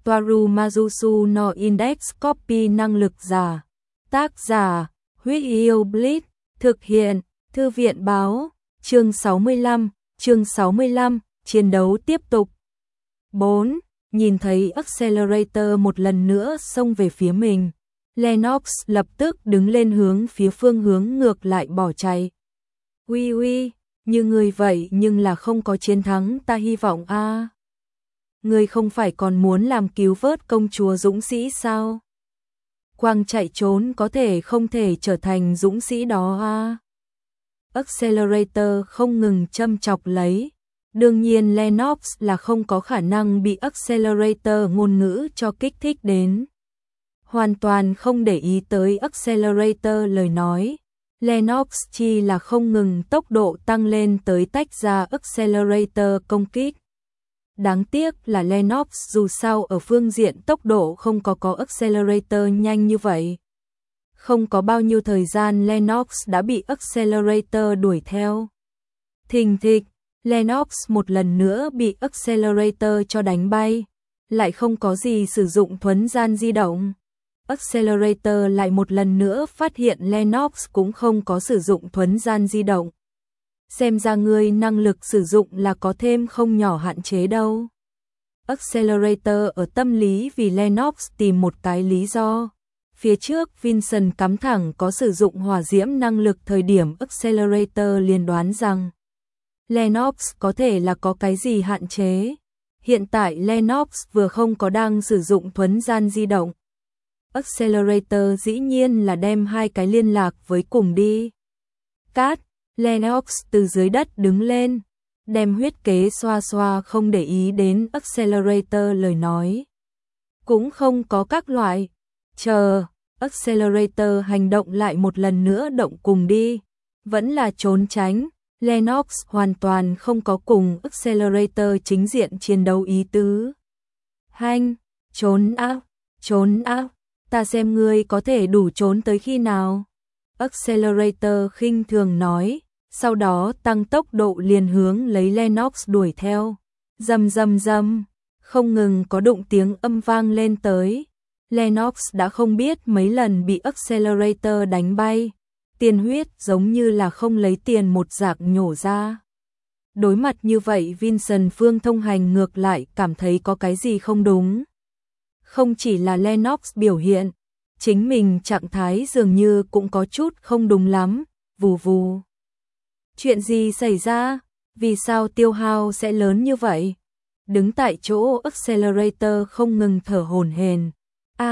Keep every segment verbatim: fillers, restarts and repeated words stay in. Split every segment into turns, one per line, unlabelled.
Toaru Majusu no Index Copy năng lực giả. Tác giả, Huyết Yêu Blitz, thực hiện, Thư viện báo, chương sáu mươi lăm, chương sáu mươi lăm, chiến đấu tiếp tục. bốn. Nhìn thấy Accelerator một lần nữa xông về phía mình, Lennox lập tức đứng lên hướng phía phương hướng ngược lại bỏ chạy. Uy uy, như người vậy nhưng là không có chiến thắng ta hy vọng a. À. Người không phải còn muốn làm cứu vớt công chúa dũng sĩ sao? Quang chạy trốn có thể không thể trở thành dũng sĩ đó a. À. Accelerator không ngừng châm chọc lấy. Đương nhiên Lennox là không có khả năng bị Accelerator ngôn ngữ cho kích thích đến. Hoàn toàn không để ý tới Accelerator lời nói. Lennox chỉ là không ngừng tốc độ tăng lên tới tách ra Accelerator công kích. Đáng tiếc là Lennox dù sao ở phương diện tốc độ không có có Accelerator nhanh như vậy. Không có bao nhiêu thời gian Lennox đã bị Accelerator đuổi theo. Thình thịch, Lennox một lần nữa bị Accelerator cho đánh bay, lại không có gì sử dụng thuấn gian di động. Accelerator lại một lần nữa phát hiện Lennox cũng không có sử dụng thuấn gian di động. Xem ra ngươi năng lực sử dụng là có thêm không nhỏ hạn chế đâu. Accelerator ở tâm lý vì Lennox tìm một cái lý do. Phía trước Vincent cắm thẳng có sử dụng hỏa diễm năng lực thời điểm Accelerator liền đoán rằng Lennox có thể là có cái gì hạn chế. Hiện tại Lennox vừa không có đang sử dụng thuấn gian di động. Accelerator dĩ nhiên là đem hai cái liên lạc với cùng đi. Cát, Lennox từ dưới đất đứng lên, đem huyết kế xoa xoa không để ý đến Accelerator lời nói. Cũng không có các loại. Chờ, Accelerator hành động lại một lần nữa động cùng đi. Vẫn là trốn tránh. Lennox hoàn toàn không có cùng Accelerator chính diện chiến đấu ý tứ. Hanh, trốn á, trốn á, ta xem ngươi có thể đủ trốn tới khi nào. Accelerator khinh thường nói, sau đó tăng tốc độ liền hướng lấy Lennox đuổi theo. Rầm rầm rầm, không ngừng có đụng tiếng âm vang lên tới. Lennox đã không biết mấy lần bị Accelerator đánh bay. Tiền huyết giống như là không lấy tiền một dạng nhổ ra. Đối mặt như vậy Vincent Phương Thông Hành ngược lại cảm thấy có cái gì không đúng. Không chỉ là Lennox biểu hiện, chính mình trạng thái dường như cũng có chút không đúng lắm, vù vù. Chuyện gì xảy ra? Vì sao tiêu hao sẽ lớn như vậy? Đứng tại chỗ Accelerator không ngừng thở hổn hển. A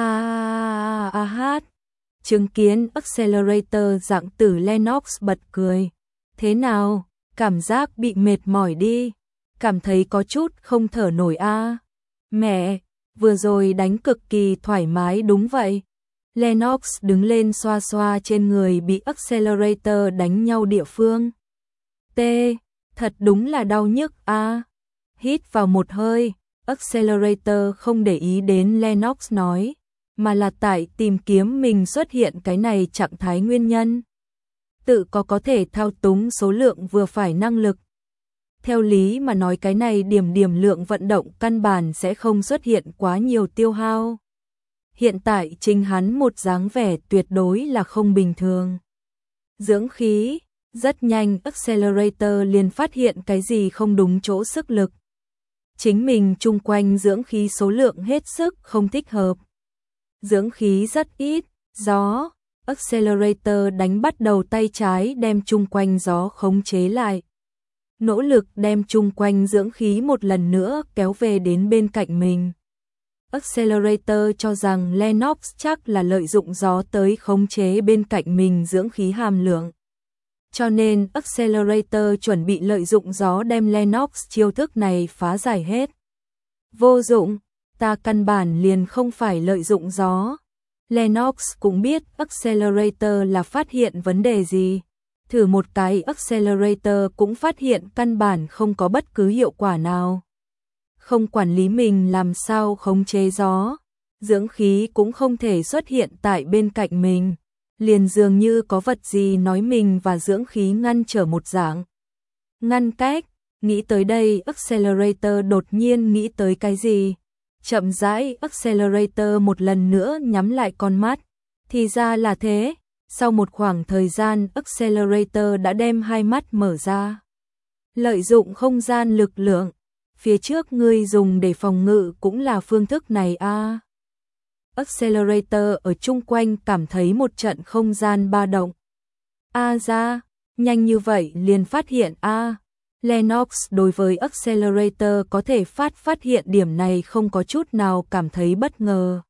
a a hát. Chứng kiến Accelerator dạng tử Lennox bật cười. Thế nào? Cảm giác bị mệt mỏi đi. Cảm thấy có chút không thở nổi a. À. Mẹ, vừa rồi đánh cực kỳ thoải mái đúng vậy. Lennox đứng lên xoa xoa trên người bị Accelerator đánh nhau địa phương. T, thật đúng là đau nhức a. À. Hít vào một hơi, Accelerator không để ý đến Lennox nói. Mà là tại tìm kiếm mình xuất hiện cái này trạng thái nguyên nhân. Tự có có thể thao túng số lượng vừa phải năng lực. Theo lý mà nói cái này điểm điểm lượng vận động căn bản sẽ không xuất hiện quá nhiều tiêu hao. Hiện tại chính hắn một dáng vẻ tuyệt đối là không bình thường. Dưỡng khí, rất nhanh Accelerator liền phát hiện cái gì không đúng chỗ sức lực. Chính mình chung quanh dưỡng khí số lượng hết sức không thích hợp. Dưỡng khí rất ít, gió, Accelerator đánh bắt đầu tay trái đem chung quanh gió khống chế lại. Nỗ lực đem chung quanh dưỡng khí một lần nữa kéo về đến bên cạnh mình. Accelerator cho rằng Lennox chắc là lợi dụng gió tới khống chế bên cạnh mình dưỡng khí hàm lượng. Cho nên Accelerator chuẩn bị lợi dụng gió đem Lennox chiêu thức này phá giải hết. Vô dụng. Ta căn bản liền không phải lợi dụng gió. Lennox cũng biết Accelerator là phát hiện vấn đề gì. Thử một cái Accelerator cũng phát hiện căn bản không có bất cứ hiệu quả nào. Không quản lý mình làm sao khống chế gió. Dưỡng khí cũng không thể xuất hiện tại bên cạnh mình. Liền dường như có vật gì nói mình và dưỡng khí ngăn trở một dạng. Ngăn cách, nghĩ tới đây Accelerator đột nhiên nghĩ tới cái gì. chậm rãi Accelerator một lần nữa nhắm lại con mắt. Thì ra là thế, sau một khoảng thời gian Accelerator đã đem hai mắt mở ra. Lợi dụng không gian lực lượng, phía trước ngươi dùng để phòng ngự cũng là phương thức này a. À. Accelerator ở chung quanh cảm thấy một trận không gian ba động. A à ra, nhanh như vậy liền phát hiện a. À. Lennox đối với Accelerator có thể phát phát hiện điểm này không có chút nào cảm thấy bất ngờ.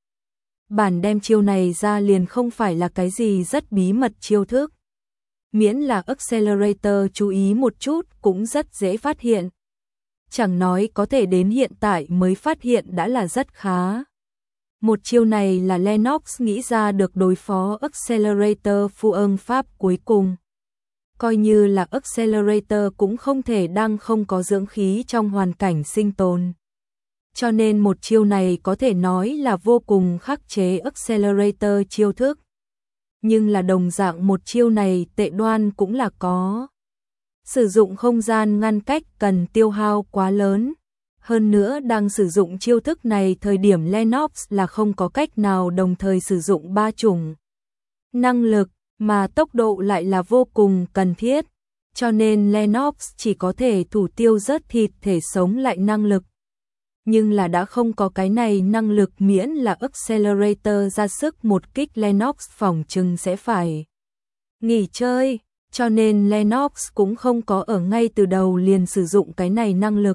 Bản đem chiêu này ra liền không phải là cái gì rất bí mật chiêu thức. Miễn là Accelerator chú ý một chút cũng rất dễ phát hiện. Chẳng nói có thể đến hiện tại mới phát hiện đã là rất khá. Một chiêu này là Lennox nghĩ ra được đối phó Accelerator phu ưng pháp cuối cùng. Coi như là Accelerator cũng không thể đang không có dưỡng khí trong hoàn cảnh sinh tồn. Cho nên một chiêu này có thể nói là vô cùng khắc chế Accelerator chiêu thức. Nhưng là đồng dạng một chiêu này tệ đoan cũng là có. Sử dụng không gian ngăn cách cần tiêu hao quá lớn. Hơn nữa đang sử dụng chiêu thức này thời điểm Lennox là không có cách nào đồng thời sử dụng ba chủng năng lực, mà tốc độ lại là vô cùng cần thiết. Cho nên Lennox chỉ có thể thủ tiêu rớt thịt thể sống lại năng lực. Nhưng là đã không có cái này năng lực miễn là Accelerator ra sức một kích Lennox phỏng chừng sẽ phải nghỉ chơi. Cho nên Lennox cũng không có ở ngay từ đầu liền sử dụng cái này năng lực.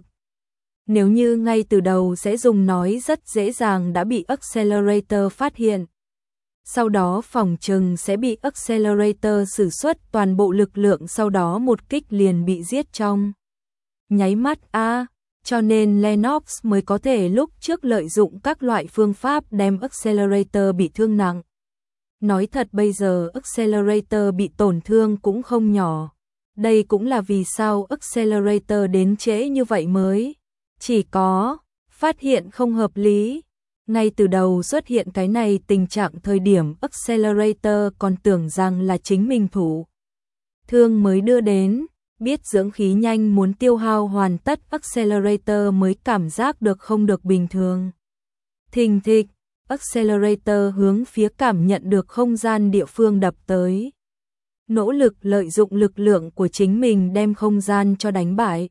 Nếu như ngay từ đầu sẽ dùng nói rất dễ dàng đã bị Accelerator phát hiện. Sau đó phỏng chừng sẽ bị Accelerator sử xuất toàn bộ lực lượng sau đó một kích liền bị giết trong nháy mắt a. À, cho nên Lennox mới có thể lúc trước lợi dụng các loại phương pháp đem Accelerator bị thương nặng. Nói thật bây giờ Accelerator bị tổn thương cũng không nhỏ. Đây cũng là vì sao Accelerator đến trễ như vậy mới. Chỉ có phát hiện không hợp lý. Ngay từ đầu xuất hiện cái này tình trạng thời điểm Accelerator còn tưởng rằng là chính mình thủ thương mới đưa đến. Biết dưỡng khí nhanh muốn tiêu hao hoàn tất Accelerator mới cảm giác được không được bình thường. Thình thịch, Accelerator hướng phía cảm nhận được không gian địa phương đập tới. Nỗ lực lợi dụng lực lượng của chính mình đem không gian cho đánh bại.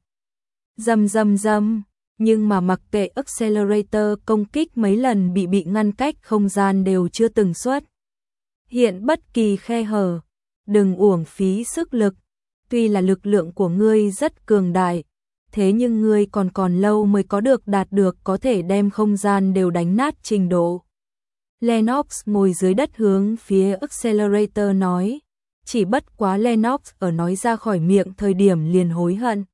Dầm dầm dầm, nhưng mà mặc kệ Accelerator công kích mấy lần bị bị ngăn cách không gian đều chưa từng xuất hiện bất kỳ khe hở. Đừng uổng phí sức lực. Tuy là lực lượng của ngươi rất cường đại, thế nhưng ngươi còn còn lâu mới có được đạt được có thể đem không gian đều đánh nát trình độ. Lennox ngồi dưới đất hướng phía Accelerator nói, chỉ bất quá Lennox ở nói ra khỏi miệng thời điểm liền hối hận.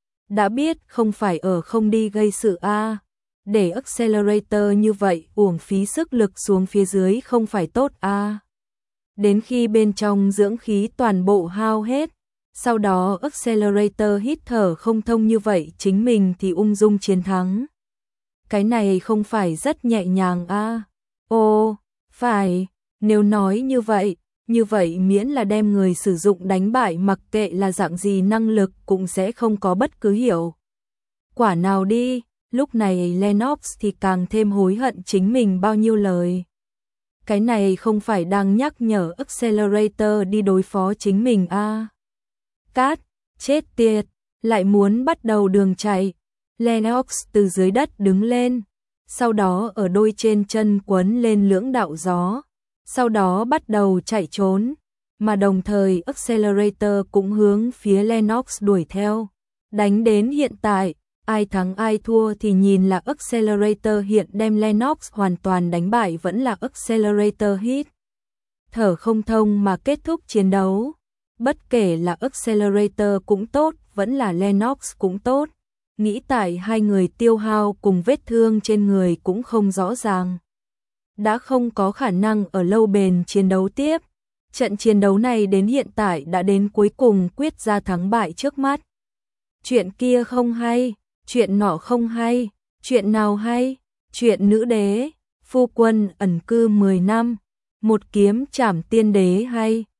Đã biết không phải ở không đi gây sự a, để Accelerator như vậy uổng phí sức lực xuống phía dưới không phải tốt a. Đến khi bên trong dưỡng khí toàn bộ hao hết, sau đó Accelerator hít thở không thông như vậy chính mình thì ung dung chiến thắng. Cái này không phải rất nhẹ nhàng a? À? Ồ, phải, nếu nói như vậy, như vậy miễn là đem người sử dụng đánh bại mặc kệ là dạng gì năng lực cũng sẽ không có bất cứ hiệu quả nào đi. Lúc này Lennox thì càng thêm hối hận chính mình bao nhiêu lời. Cái này không phải đang nhắc nhở Accelerator đi đối phó chính mình a? À? Cát, chết tiệt, lại muốn bắt đầu đường chạy. Lennox từ dưới đất đứng lên, sau đó ở đôi trên chân quấn lên lưỡng đạo gió, sau đó bắt đầu chạy trốn, mà đồng thời Accelerator cũng hướng phía Lennox đuổi theo. Đánh đến hiện tại, ai thắng ai thua thì nhìn là Accelerator hiện đem Lennox hoàn toàn đánh bại vẫn là Accelerator hít thở không thông mà kết thúc chiến đấu. Bất kể là Accelerator cũng tốt, vẫn là Lennox cũng tốt. Nghĩ tại hai người tiêu hao cùng vết thương trên người cũng không rõ ràng. Đã không có khả năng ở lâu bền chiến đấu tiếp. Trận chiến đấu này đến hiện tại đã đến cuối cùng quyết ra thắng bại trước mắt. Chuyện kia không hay, chuyện nọ không hay, chuyện nào hay, chuyện nữ đế, phu quân ẩn cư mười năm, một kiếm trảm tiên đế hay.